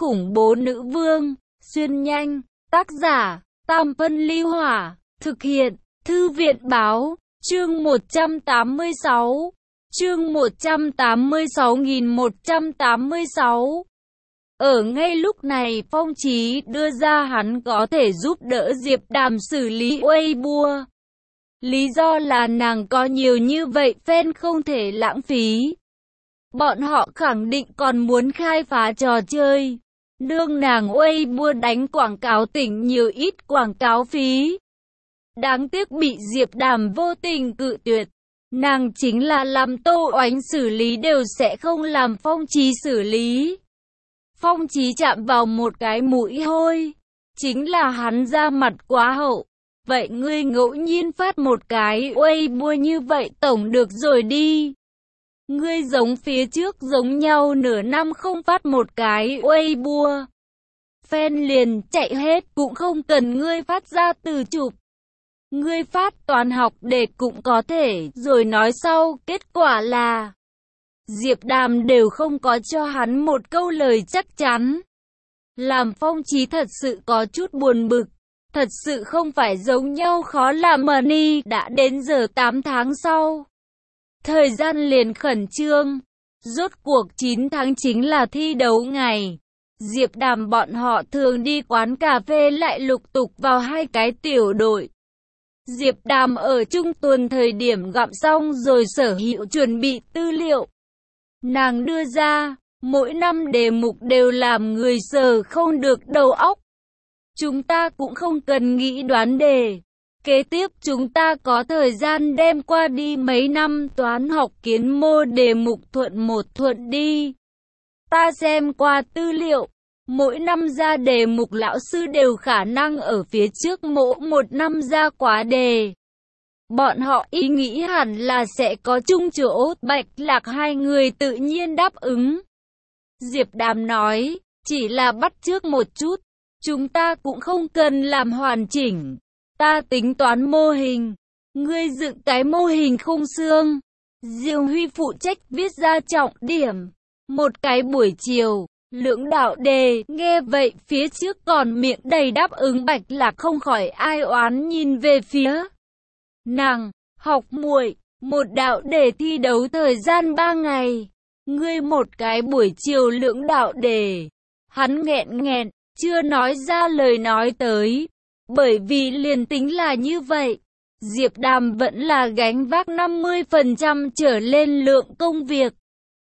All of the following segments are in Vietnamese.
khủng bố nữ vương, xuyên nhanh, tác giả, Tam Phân Ly Hỏa, thực hiện, Thư viện Báo, chương 186, chương 186.186. Ở ngay lúc này Phong Chí đưa ra hắn có thể giúp đỡ Diệp Đàm xử lý Weibo. Lý do là nàng có nhiều như vậy fan không thể lãng phí. Bọn họ khẳng định còn muốn khai phá trò chơi. Nương nàng Weibo đánh quảng cáo tỉnh nhiều ít quảng cáo phí. Đáng tiếc bị Diệp Đàm vô tình cự tuyệt. Nàng chính là làm Tô Oánh xử lý đều sẽ không làm Phong Chí xử lý. Phong Chí chạm vào một cái mũi hôi. Chính là hắn ra mặt quá hậu. Vậy ngươi ngẫu nhiên phát một cái Weibo như vậy tổng được rồi đi. Ngươi giống phía trước giống nhau nửa năm không phát một cái Weibo. Fan liền chạy hết cũng không cần ngươi phát ra từ chụp. Ngươi phát toán học để cũng có thể rồi nói sau. Kết quả là Diệp Đàm đều không có cho hắn một câu lời chắc chắn. Làm Phong Chí thật sự có chút buồn bực. Thật sự không phải giống nhau khó làm mà ni. Đã đến giờ 8 tháng sau. Thời gian liền khẩn trương. Rốt cuộc 9 tháng chính là thi đấu ngày. Diệp Đàm bọn họ thường đi quán cà phê lại lục tục vào hai cái tiểu đội. Diệp Đàm ở trung tuần thời điểm gặm xong rồi Sở Hữu chuẩn bị tư liệu. Nàng đưa ra, mỗi năm đề mục đều làm người sờ không được đầu óc. Chúng ta cũng không cần nghĩ đoán đề. Kế tiếp chúng ta có thời gian đem qua đi mấy năm toán học kiến mô đề mục thuận một thuận đi. Ta xem qua tư liệu, mỗi năm ra đề mục lão sư đều khả năng ở phía trước mỗi một năm ra quá đề. Bọn họ ý nghĩ hẳn là sẽ có chung chỗ. Bạch Lạc hai người tự nhiên đáp ứng. Diệp Đàm nói, chỉ là bắt chước một chút. Chúng ta cũng không cần làm hoàn chỉnh. Ta tính toán mô hình. Ngươi dựng cái mô hình khung xương. Diêu Huy phụ trách viết ra trọng điểm. Một cái buổi chiều, lưỡng đạo đề. Nghe vậy phía trước còn miệng đầy đáp ứng. Bạch Lạc không khỏi ai oán nhìn về phía nàng. Học muội, một đạo đề thi đấu thời gian 3 ngày. Ngươi một cái buổi chiều lưỡng đạo đề. Hắn nghẹn, chưa nói ra lời nói tới. Bởi vì liền tính là như vậy, Diệp Đàm vẫn là gánh vác 50% trở lên lượng công việc.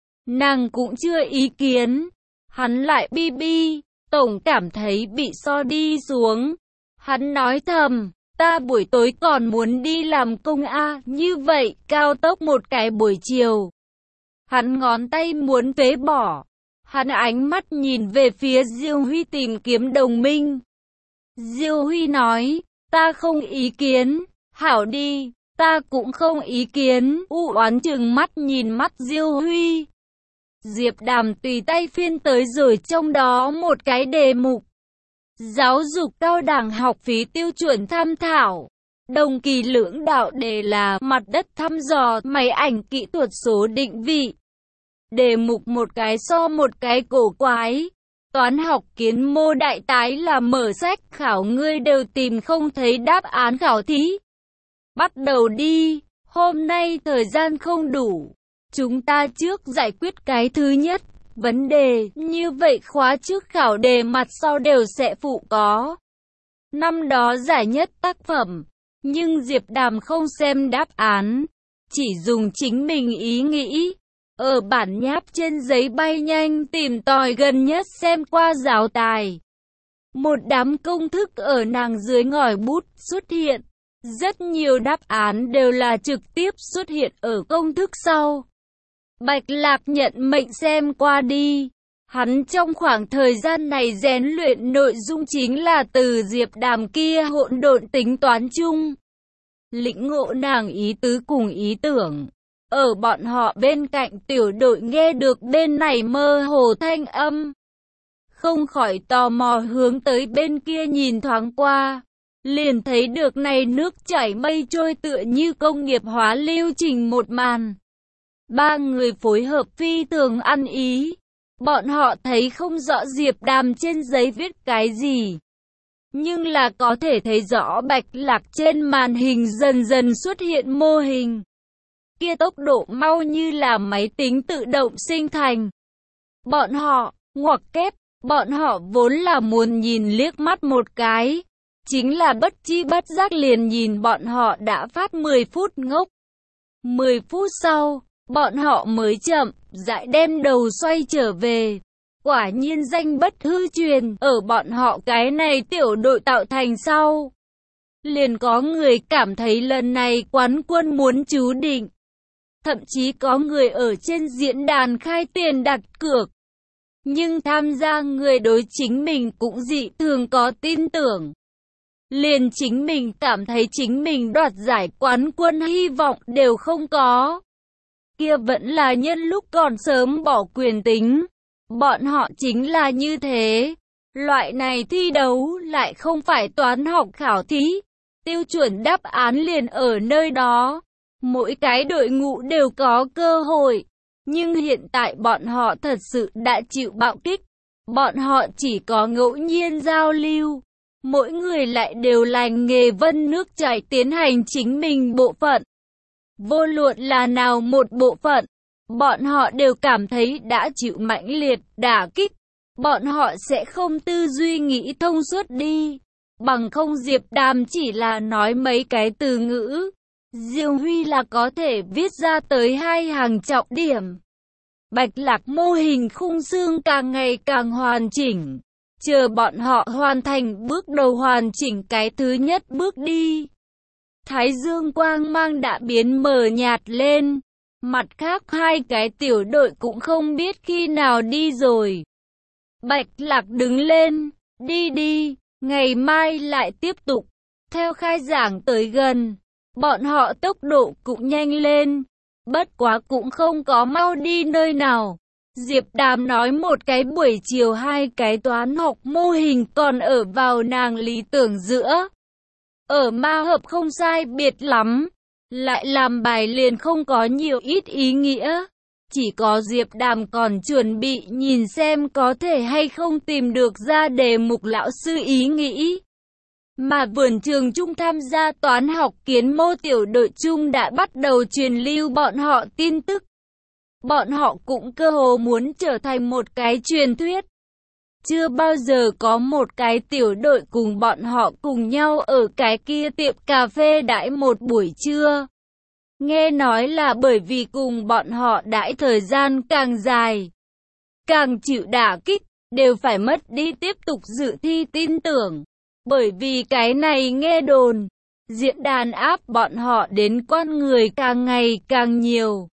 Nàng cũng chưa ý kiến. Hắn lại bi, tổng cảm thấy bị so đi xuống. Hắn nói thầm, ta buổi tối còn muốn đi làm công a, như vậy cao tốc một cái buổi chiều. Hắn ngón tay muốn phế bỏ. Hắn ánh mắt nhìn về phía Diêu Huy tìm kiếm đồng minh. Diêu Huy nói, ta không ý kiến. Hảo đi, ta cũng không ý kiến. U oán trừng mắt nhìn mắt Diêu Huy. Diệp Đàm tùy tay phiên tới rồi trong đó một cái đề mục. Giáo dục cao đẳng học phí tiêu chuẩn tham thảo. Đồng kỳ lưỡng đạo đề là mặt đất thăm dò máy ảnh kỹ thuật số định vị. Đề mục một cái so một cái cổ quái. Toán học kiến mô đại tái là mở sách khảo ngươi đều tìm không thấy đáp án khảo thí. Bắt đầu đi, hôm nay thời gian không đủ. Chúng ta trước giải quyết cái thứ nhất. Vấn đề, như vậy khóa trước khảo đề mặt sau đều sẽ phụ có. Năm đó giải nhất tác phẩm, nhưng Diệp Đàm không xem đáp án, chỉ dùng chính mình ý nghĩ. Ở bản nháp trên giấy bay nhanh tìm tòi gần nhất xem qua giáo tài. Một đám công thức ở nàng dưới ngòi bút xuất hiện. Rất nhiều đáp án đều là trực tiếp xuất hiện ở công thức sau. Bạch Lạc nhận mệnh xem qua đi. Hắn trong khoảng thời gian này rèn luyện nội dung chính là từ Diệp Đàm kia hỗn độn tính toán chung. Lĩnh ngộ nàng ý tứ cùng ý tưởng. Ở bọn họ bên cạnh tiểu đội nghe được bên này mơ hồ thanh âm. Không khỏi tò mò hướng tới bên kia nhìn thoáng qua. Liền thấy được này nước chảy mây trôi tựa như công nghiệp hóa lưu trình một màn. Ba người phối hợp phi thường ăn ý. Bọn họ thấy không rõ Diệp Đàm trên giấy viết cái gì, nhưng là có thể thấy rõ Bạch Lạc trên màn hình dần dần xuất hiện mô hình. Kia tốc độ mau như là máy tính tự động sinh thành. Bọn họ, ngoặc kép, bọn họ vốn là muốn nhìn liếc mắt một cái. Chính là bất chi bất giác liền nhìn bọn họ đã phát 10 phút ngốc. 10 phút sau, bọn họ mới chậm rãi đem đầu xoay trở về. Quả nhiên danh bất hư truyền, ở bọn họ cái này tiểu đội tạo thành sau. Liền có người cảm thấy lần này quán quân muốn chú định. Thậm chí có người ở trên diễn đàn khai tiền đặt cược. Nhưng tham gia người đối chính mình cũng dị thường có tin tưởng. Liền chính mình cảm thấy chính mình đoạt giải quán quân hy vọng đều không có. Kia vẫn là nhân lúc còn sớm bỏ quyền tính. Bọn họ chính là như thế. Loại này thi đấu lại không phải toán học khảo thí. Tiêu chuẩn đáp án liền ở nơi đó. Mỗi cái đội ngũ đều có cơ hội. Nhưng hiện tại bọn họ thật sự đã chịu bạo kích. Bọn họ chỉ có ngẫu nhiên giao lưu. Mỗi người lại đều lành nghề vân nước chảy tiến hành chính mình bộ phận. Vô luận là nào một bộ phận, bọn họ đều cảm thấy đã chịu mãnh liệt đả kích. Bọn họ sẽ không tư duy nghĩ thông suốt đi. Bằng không Diệp Đàm chỉ là nói mấy cái từ ngữ. Diêu Huy là có thể viết ra tới 2 hàng trọng điểm. Bạch Lạc mô hình khung xương càng ngày càng hoàn chỉnh. Chờ bọn họ hoàn thành bước đầu hoàn chỉnh cái thứ nhất bước đi. Thái dương quang mang đã biến mờ nhạt lên. Mặt khác 2 cái tiểu đội cũng không biết khi nào đi rồi. Bạch Lạc đứng lên, đi đi, ngày mai lại tiếp tục. Theo khai giảng tới gần, bọn họ tốc độ cũng nhanh lên. Bất quá cũng không có mau đi nơi nào. Diệp Đàm nói một cái buổi chiều 2 cái toán học mô hình còn ở vào nàng lý tưởng giữa. Ở ma hợp không sai biệt lắm. Lại làm bài liền không có nhiều ít ý nghĩa. Chỉ có Diệp Đàm còn chuẩn bị nhìn xem có thể hay không tìm được ra đề mục lão sư ý nghĩ. Mà vườn trường trung tham gia toán học kiến mô tiểu đội trung đã bắt đầu truyền lưu bọn họ tin tức. Bọn họ cũng cơ hồ muốn trở thành một cái truyền thuyết. Chưa bao giờ có một cái tiểu đội cùng bọn họ cùng nhau ở cái kia tiệm cà phê đãi một buổi trưa. Nghe nói là bởi vì cùng bọn họ đãi thời gian càng dài, càng chịu đả kích, đều phải mất đi tiếp tục dự thi tin tưởng. Bởi vì cái này nghe đồn, diễn đàn áp bọn họ đến con người càng ngày càng nhiều.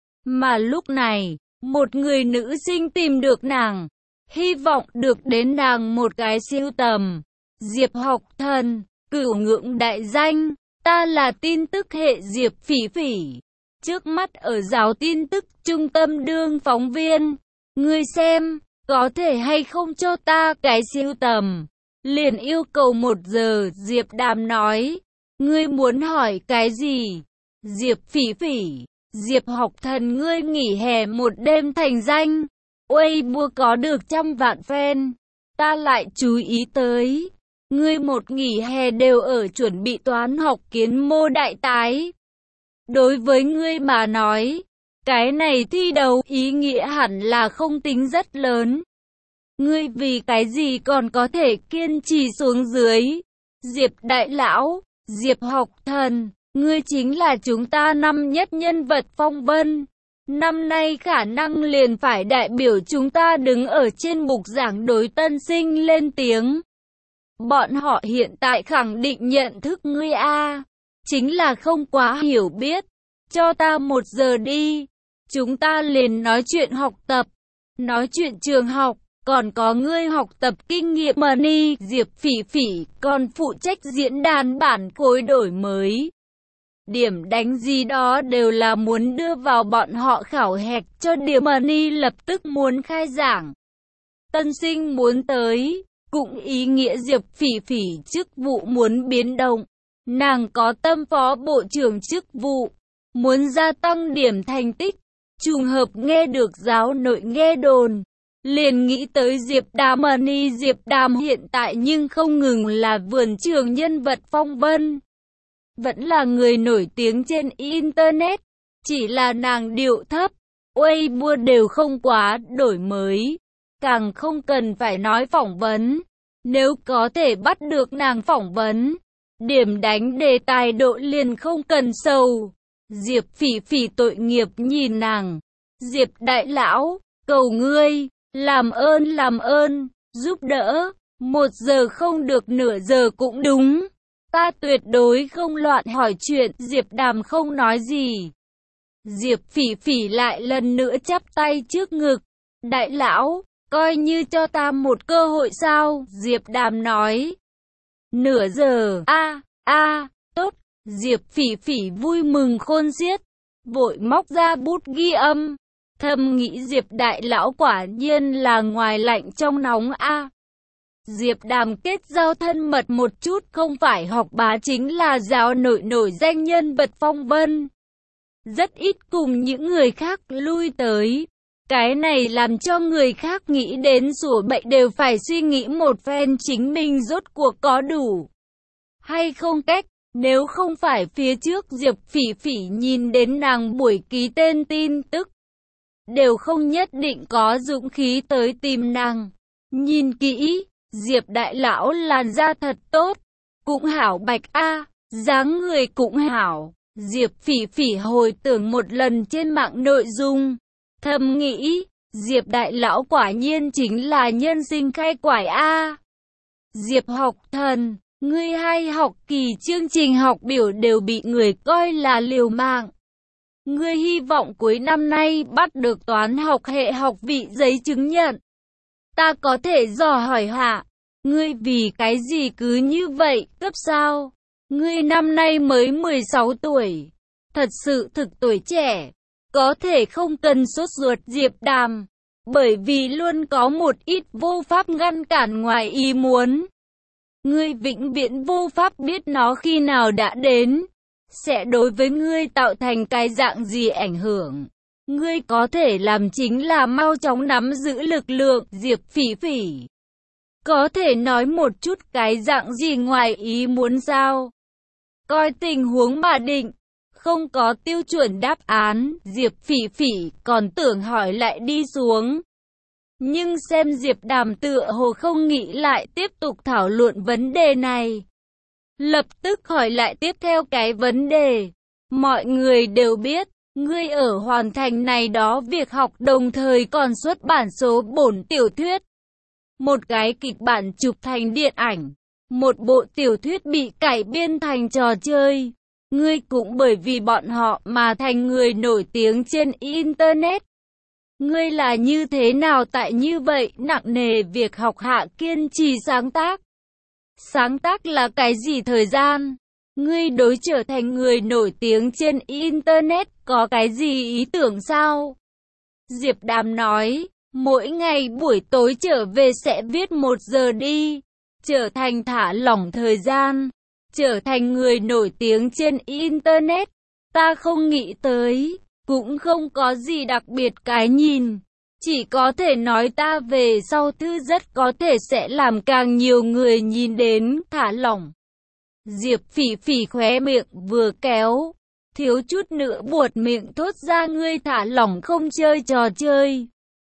Mà lúc này, một người nữ sinh tìm được nàng, hy vọng được đến nàng một cái siêu tầm. Diệp Học Thần, cửu ngưỡng đại danh, ta là tin tức hệ Diệp Phỉ Phỉ. Trước mắt ở giáo tin tức trung tâm đương phóng viên. Ngươi xem, có thể hay không cho ta cái siêu tầm. Liền yêu cầu 1 giờ, Diệp Đàm nói. Ngươi muốn hỏi cái gì? Diệp Phỉ Phỉ, Diệp Học Thần ngươi nghỉ hè một đêm thành danh. Weibo có được 100 vạn fan. Ta lại chú ý tới. Ngươi một nghỉ hè đều ở chuẩn bị toán học kiến mô đại tái. Đối với ngươi mà nói, cái này thi đấu ý nghĩa hẳn là không tính rất lớn. Ngươi vì cái gì còn có thể kiên trì xuống dưới? Diệp Đại Lão, Diệp Học Thần, ngươi chính là chúng ta năm nhất nhân vật phong vân. Năm nay khả năng liền phải đại biểu chúng ta đứng ở trên bục giảng đối tân sinh lên tiếng. Bọn họ hiện tại khẳng định nhận thức ngươi a, chính là không quá hiểu biết. Cho ta 1 giờ đi, chúng ta liền nói chuyện học tập, nói chuyện trường học, còn có ngươi học tập kinh nghiệm money. Diệp Phỉ Phỉ còn phụ trách diễn đàn bản khối đổi mới. Điểm đánh gì đó đều là muốn đưa vào bọn họ khảo hạch cho điểm money lập tức muốn khai giảng. Tân sinh muốn tới, cũng ý nghĩa Diệp Phỉ Phỉ chức vụ muốn biến động. Nàng có tâm phó bộ trưởng chức vụ, muốn gia tăng điểm thành tích. Trùng hợp nghe được giáo nội nghe đồn, liền nghĩ tới Diệp Đàm. Diệp Đàm hiện tại nhưng không ngừng là vườn trường nhân vật phong vân, vẫn là người nổi tiếng trên Internet, chỉ là nàng điệu thấp, Weibo đều không quá đổi mới, càng không cần phải nói phỏng vấn. Nếu có thể bắt được nàng phỏng vấn, điểm đánh đề tài độ liền không cần sầu. Diệp Phỉ Phỉ tội nghiệp nhìn nàng. Diệp đại lão, cầu ngươi, làm ơn, giúp đỡ, 1 giờ không được nửa giờ cũng đúng. Ta tuyệt đối không loạn hỏi chuyện. Diệp Đàm không nói gì. Diệp Phỉ Phỉ lại lần nữa chắp tay trước ngực. Đại lão, coi như cho ta một cơ hội sao? Diệp Đàm nói. Nửa giờ, tốt. Diệp Phỉ Phỉ vui mừng khôn xiết, vội móc ra bút ghi âm. Thầm nghĩ Diệp đại lão quả nhiên là ngoài lạnh trong nóng a. Diệp Đàm kết giao thân mật một chút, không phải học bá chính là giáo nổi danh nhân vật phong vân. Rất ít cùng những người khác lui tới. Cái này làm cho người khác nghĩ đến sủa bậy đều phải suy nghĩ một phen chính mình rốt cuộc có đủ hay không cách. Nếu không phải phía trước Diệp Phỉ Phỉ nhìn đến nàng buổi ký tên tin tức, đều không nhất định có dũng khí tới tìm nàng. Nhìn kỹ, Diệp đại lão làn da thật tốt, cũng hảo bạch a, dáng người cũng hảo. Diệp Phỉ Phỉ hồi tưởng một lần trên mạng nội dung, thầm nghĩ, Diệp đại lão quả nhiên chính là nhân sinh khai quải a. Diệp học thần, ngươi hay học kỳ chương trình học biểu đều bị người coi là liều mạng. Ngươi hy vọng cuối năm nay bắt được toán học hệ học vị giấy chứng nhận. Ta có thể dò hỏi hạ, ngươi vì cái gì cứ như vậy, cấp sao? Ngươi năm nay mới 16 tuổi, thật sự thực tuổi trẻ, có thể không cần sốt ruột. Diệp Đàm, bởi vì luôn có một ít vô pháp ngăn cản ngoài ý muốn. Ngươi vĩnh viễn vô pháp biết nó khi nào đã đến, sẽ đối với ngươi tạo thành cái dạng gì ảnh hưởng. Ngươi có thể làm chính là mau chóng nắm giữ lực lượng. Diệp Phỉ Phỉ, có thể nói một chút cái dạng gì ngoài ý muốn sao? Coi tình huống mà định, không có tiêu chuẩn đáp án. Diệp Phỉ Phỉ còn tưởng hỏi lại đi xuống. Nhưng xem Diệp Đàm tựa hồ không nghĩ lại tiếp tục thảo luận vấn đề này. Lập tức hỏi lại tiếp theo cái vấn đề. Mọi người đều biết, ngươi ở hoàn thành này đó việc học đồng thời còn xuất bản số bổn tiểu thuyết. Một cái kịch bản chụp thành điện ảnh. Một bộ tiểu thuyết bị cải biên thành trò chơi. Ngươi cũng bởi vì bọn họ mà thành người nổi tiếng trên Internet. Ngươi là như thế nào tại như vậy nặng nề việc học hạ kiên trì sáng tác? Sáng tác là cái gì thời gian? Ngươi đối trở thành người nổi tiếng trên Internet có cái gì ý tưởng sao? Diệp Đàm nói, mỗi ngày buổi tối trở về sẽ viết 1 giờ đi, trở thành thả lỏng thời gian, trở thành người nổi tiếng trên Internet. Ta không nghĩ tới, cũng không có gì đặc biệt cái nhìn. Chỉ có thể nói ta về sau thư rất có thể sẽ làm càng nhiều người nhìn đến, thả lỏng. Diệp Phỉ Phỉ khóe miệng vừa kéo, thiếu chút nữa buột miệng thốt ra ngươi thả lỏng không chơi trò chơi.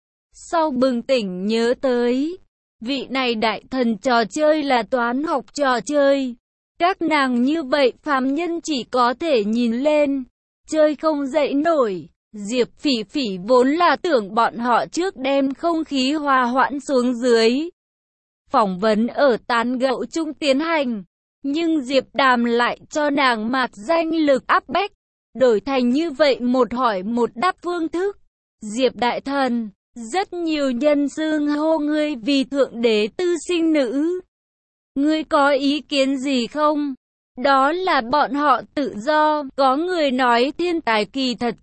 Sau bừng tỉnh nhớ tới, vị này đại thần trò chơi là toán học trò chơi. Các nàng như vậy phàm nhân chỉ có thể nhìn lên, chơi không dậy nổi. Diệp Phỉ Phỉ vốn là tưởng bọn họ trước đem không khí hòa hoãn xuống dưới. Phỏng vấn ở tán gẫu chung tiến hành, nhưng Diệp Đàm lại cho nàng mạc danh lực áp bách, đổi thành như vậy một hỏi một đáp phương thức. Diệp đại thần, rất nhiều nhân xưng hô ngươi vì thượng đế tư sinh nữ. Ngươi có ý kiến gì không? Đó là bọn họ tự do, có người nói thiên tài kỳ thật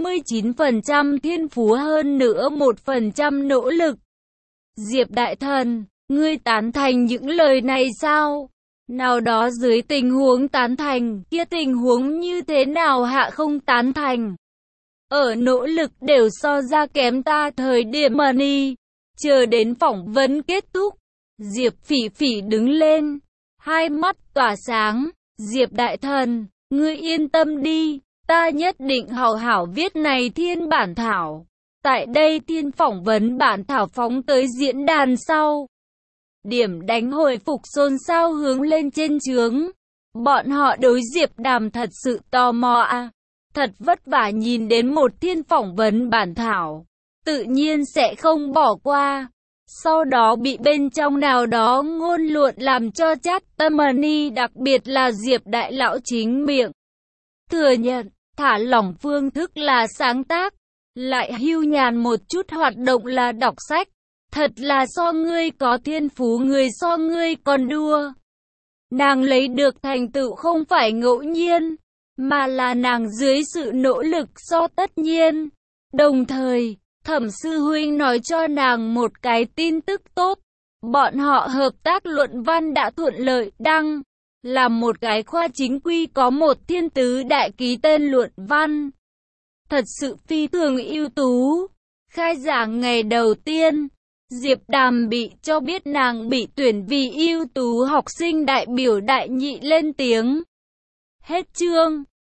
99% thiên phú hơn nữa 1% nỗ lực. Diệp đại thần, ngươi tán thành những lời này sao? Nào đó dưới tình huống tán thành, kia tình huống như thế nào hạ không tán thành? Ở nỗ lực đều so ra kém ta thời điểm money. Chờ đến phỏng vấn kết thúc, Diệp Phỉ Phỉ đứng lên, hai mắt tỏa sáng. Diệp đại thần, ngươi yên tâm đi, ta nhất định hào hảo viết này thiên bản thảo. Tại đây thiên phỏng vấn bản thảo phóng tới diễn đàn sau. Điểm đánh hồi phục xôn xao hướng lên trên trướng. Bọn họ đối Diệp Đàm thật sự tò mò à. Thật vất vả nhìn đến một thiên phỏng vấn bản thảo, tự nhiên sẽ không bỏ qua. Sau đó bị bên trong nào đó ngôn luận làm cho chát tâm ni, đặc biệt là Diệp đại lão chính miệng thừa nhận, thả lỏng phương thức là sáng tác, lại hưu nhàn một chút hoạt động là đọc sách. Thật là so ngươi có thiên phú người so ngươi còn đua. Nàng lấy được thành tựu không phải ngẫu nhiên, mà là nàng dưới sự nỗ lực so tất nhiên. Đồng thời, Thẩm sư huynh nói cho nàng một cái tin tức tốt. Bọn họ hợp tác luận văn đã thuận lợi đăng. Là một cái khoa chính quy có một thiên tứ đại ký tên luận văn. Thật sự phi thường ưu tú. Khai giảng ngày đầu tiên, Diệp Đàm bị cho biết nàng bị tuyển vì ưu tú học sinh đại biểu đại nhị lên tiếng. Hết chương.